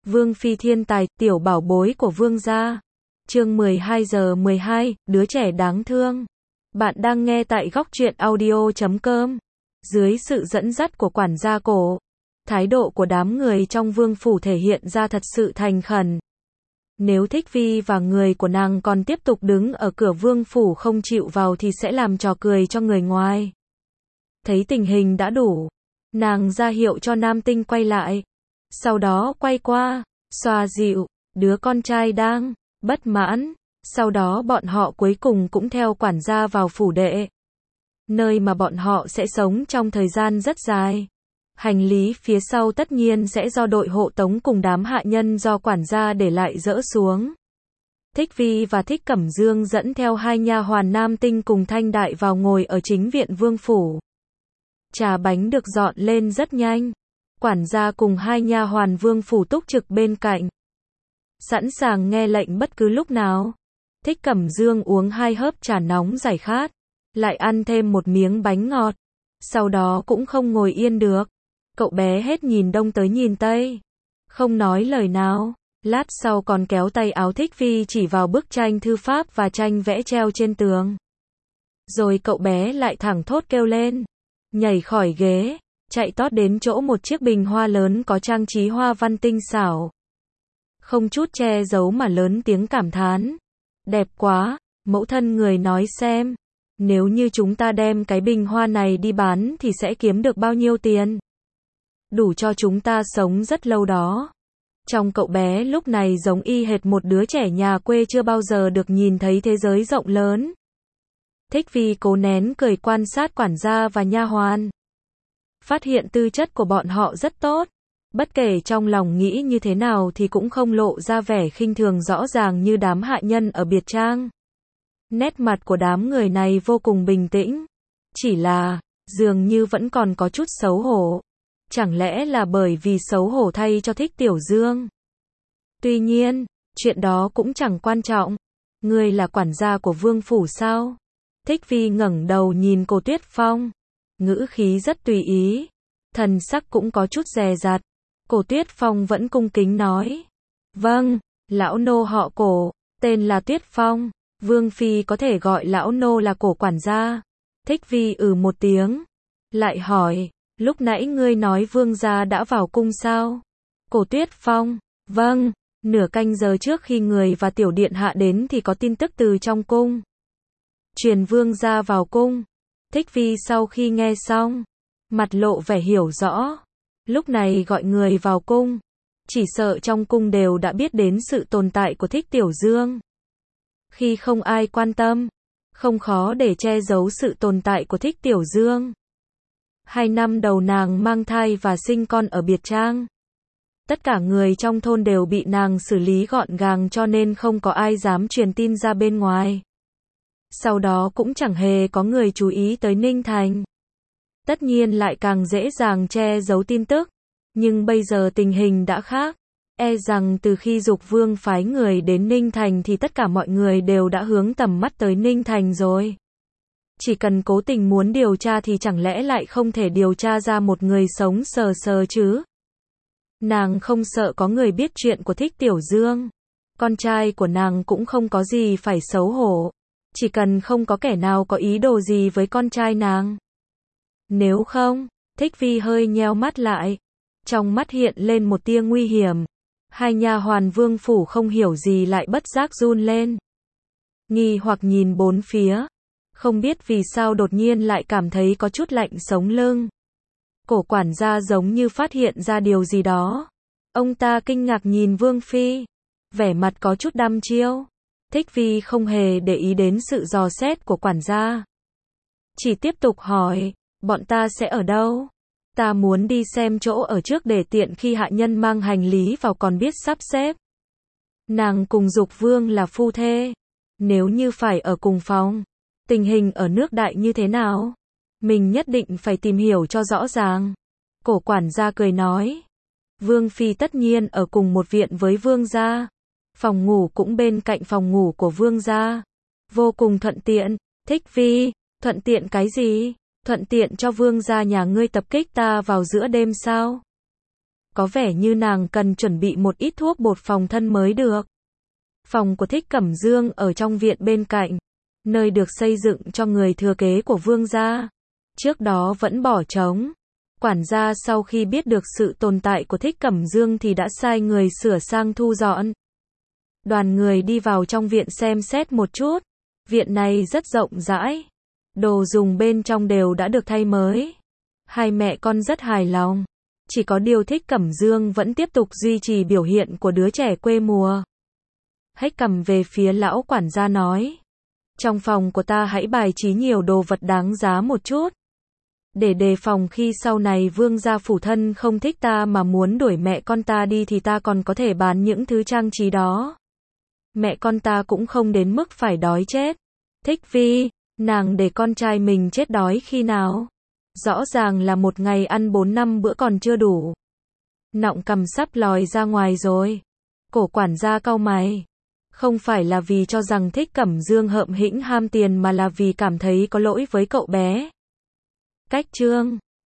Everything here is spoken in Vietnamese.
Vương phi thiên tài, tiểu bảo bối của vương gia. Chương 12:12, đứa trẻ đáng thương. Bạn đang nghe tại góc truyện audio.com. Dưới sự dẫn dắt của quản gia Cổ, thái độ của đám người trong vương phủ thể hiện ra thật sự thành khẩn. Nếu Thích Vi và người của nàng còn tiếp tục đứng ở cửa vương phủ không chịu vào thì sẽ làm trò cười cho người ngoài. Thấy tình hình đã đủ, nàng ra hiệu cho Nam Tinh quay lại. Sau đó quay qua, xoa dịu đứa con trai đang bất mãn. Sau đó bọn họ cuối cùng cũng theo quản gia vào phủ đệ, nơi mà bọn họ sẽ sống trong thời gian rất dài. Hành lý phía sau tất nhiên sẽ do đội hộ tống cùng đám hạ nhân do quản gia để lại dỡ xuống. Thích Vi và Thích Cẩm Dương dẫn theo hai nha hoàn Nam Tinh cùng Thanh Đại vào ngồi ở chính viện vương phủ. Trà bánh được dọn lên rất nhanh. Quản gia cùng hai nha hoàn vương phủ túc trực bên cạnh, sẵn sàng nghe lệnh bất cứ lúc nào. Thích Cẩm Dương uống hai hớp trà nóng giải khát, lại ăn thêm một miếng bánh ngọt. Sau đó cũng không ngồi yên được. Cậu bé hết nhìn đông tới nhìn tây, không nói lời nào. Lát sau còn kéo tay áo Thích Vi chỉ vào bức tranh thư pháp và tranh vẽ treo trên tường. Rồi cậu bé lại thẳng thốt kêu lên, nhảy khỏi ghế, chạy tót đến chỗ một chiếc bình hoa lớn có trang trí hoa văn tinh xảo. Không chút che giấu mà lớn tiếng cảm thán. Đẹp quá, mẫu thân người nói xem, nếu như chúng ta đem cái bình hoa này đi bán thì sẽ kiếm được bao nhiêu tiền? Đủ cho chúng ta sống rất lâu đó. Trong cậu bé lúc này giống y hệt một đứa trẻ nhà quê chưa bao giờ được nhìn thấy thế giới rộng lớn. Thích Vi cố nén cười quan sát quản gia và nha hoàn. Phát hiện tư chất của bọn họ rất tốt. Bất kể trong lòng nghĩ như thế nào thì cũng không lộ ra vẻ khinh thường rõ ràng như đám hạ nhân ở biệt trang. Nét mặt của đám người này vô cùng bình tĩnh. Chỉ là, dường như vẫn còn có chút xấu hổ. Chẳng lẽ là bởi vì xấu hổ thay cho Thích Tiểu Dương? Tuy nhiên, chuyện đó cũng chẳng quan trọng. Ngươi là quản gia của vương phủ sao? Thích Vi ngẩng đầu nhìn Cô Tuyết Phong. Ngữ khí rất tùy ý. Thần sắc cũng có chút dè dặt. Cô Tuyết Phong vẫn cung kính nói. Vâng, lão nô họ Cổ, tên là Tuyết Phong. Vương phi có thể gọi lão nô là Cổ quản gia. Thích Vi một tiếng. Lại hỏi, lúc nãy ngươi nói vương gia đã vào cung sao? Cổ Tuyết Phong, vâng, nửa canh giờ trước khi người và tiểu điện hạ đến thì có tin tức từ trong cung. Truyền vương gia vào cung. Thích Vi sau khi nghe xong, mặt lộ vẻ hiểu rõ. Lúc này gọi người vào cung, chỉ sợ trong cung đều đã biết đến sự tồn tại của Thích Tiểu Dương. Khi không ai quan tâm, không khó để che giấu sự tồn tại của Thích Tiểu Dương. 2 năm đầu nàng mang thai và sinh con ở biệt trang. Tất cả người trong thôn đều bị nàng xử lý gọn gàng cho nên không có ai dám truyền tin ra bên ngoài. Sau đó cũng chẳng hề có người chú ý tới Ninh Thành. Tất nhiên lại càng dễ dàng che giấu tin tức. Nhưng bây giờ tình hình đã khác. E rằng từ khi Dục Vương phái người đến Ninh Thành thì tất cả mọi người đều đã hướng tầm mắt tới Ninh Thành rồi. Chỉ cần cố tình muốn điều tra thì chẳng lẽ lại không thể điều tra ra một người sống sờ sờ chứ? Nàng không sợ có người biết chuyện của Thích Tiểu Dương. Con trai của nàng cũng không có gì phải xấu hổ. Chỉ cần không có kẻ nào có ý đồ gì với con trai nàng. Nếu không, Thích Vi hơi nheo mắt lại. Trong mắt hiện lên một tia nguy hiểm. Hai nha hoàn vương phủ không hiểu gì lại bất giác run lên. Nghi hoặc nhìn bốn phía. Không biết vì sao đột nhiên lại cảm thấy có chút lạnh sống lưng. Cổ quản gia giống như phát hiện ra điều gì đó. Ông ta kinh ngạc nhìn Vương Phi. Vẻ mặt có chút đăm chiêu. Thích Vi không hề để ý đến sự dò xét của quản gia. Chỉ tiếp tục hỏi, bọn ta sẽ ở đâu? Ta muốn đi xem chỗ ở trước để tiện khi hạ nhân mang hành lý vào còn biết sắp xếp. Nàng cùng Dục Vương là phu thê. Nếu như phải ở cùng phòng, tình hình ở nước Đại như thế nào? Mình nhất định phải tìm hiểu cho rõ ràng. Cổ quản gia cười nói. Vương Phi tất nhiên ở cùng một viện với Vương gia. Phòng ngủ cũng bên cạnh phòng ngủ của Vương gia. Vô cùng thuận tiện. Thích Vi, thuận tiện cái gì? Thuận tiện cho Vương gia nhà ngươi tập kích ta vào giữa đêm sao? Có vẻ như nàng cần chuẩn bị một ít thuốc bột phòng thân mới được. Phòng của Thích Cẩm Dương ở trong viện bên cạnh, nơi được xây dựng cho người thừa kế của vương gia. Trước đó vẫn bỏ trống. Quản gia sau khi biết được sự tồn tại của Thích Cẩm Dương thì đã sai người sửa sang thu dọn. Đoàn người đi vào trong viện xem xét một chút. Viện này rất rộng rãi. Đồ dùng bên trong đều đã được thay mới. Hai mẹ con rất hài lòng. Chỉ có điều Thích Cẩm Dương vẫn tiếp tục duy trì biểu hiện của đứa trẻ quê mùa. Hách cầm về phía lão quản gia nói. Trong phòng của ta hãy bài trí nhiều đồ vật đáng giá một chút. Để đề phòng khi sau này vương gia phủ thân không thích ta mà muốn đuổi mẹ con ta đi thì ta còn có thể bán những thứ trang trí đó. Mẹ con ta cũng không đến mức phải đói chết. Thích Vi, nàng để con trai mình chết đói khi nào? Rõ ràng là một ngày ăn 4-5 bữa còn chưa đủ. Nọng cằm sắp lòi ra ngoài rồi. Cổ quản gia cau mày. Không phải là vì cho rằng Thích Cẩm Dương hợm hĩnh ham tiền mà là vì cảm thấy có lỗi với cậu bé. Cách chương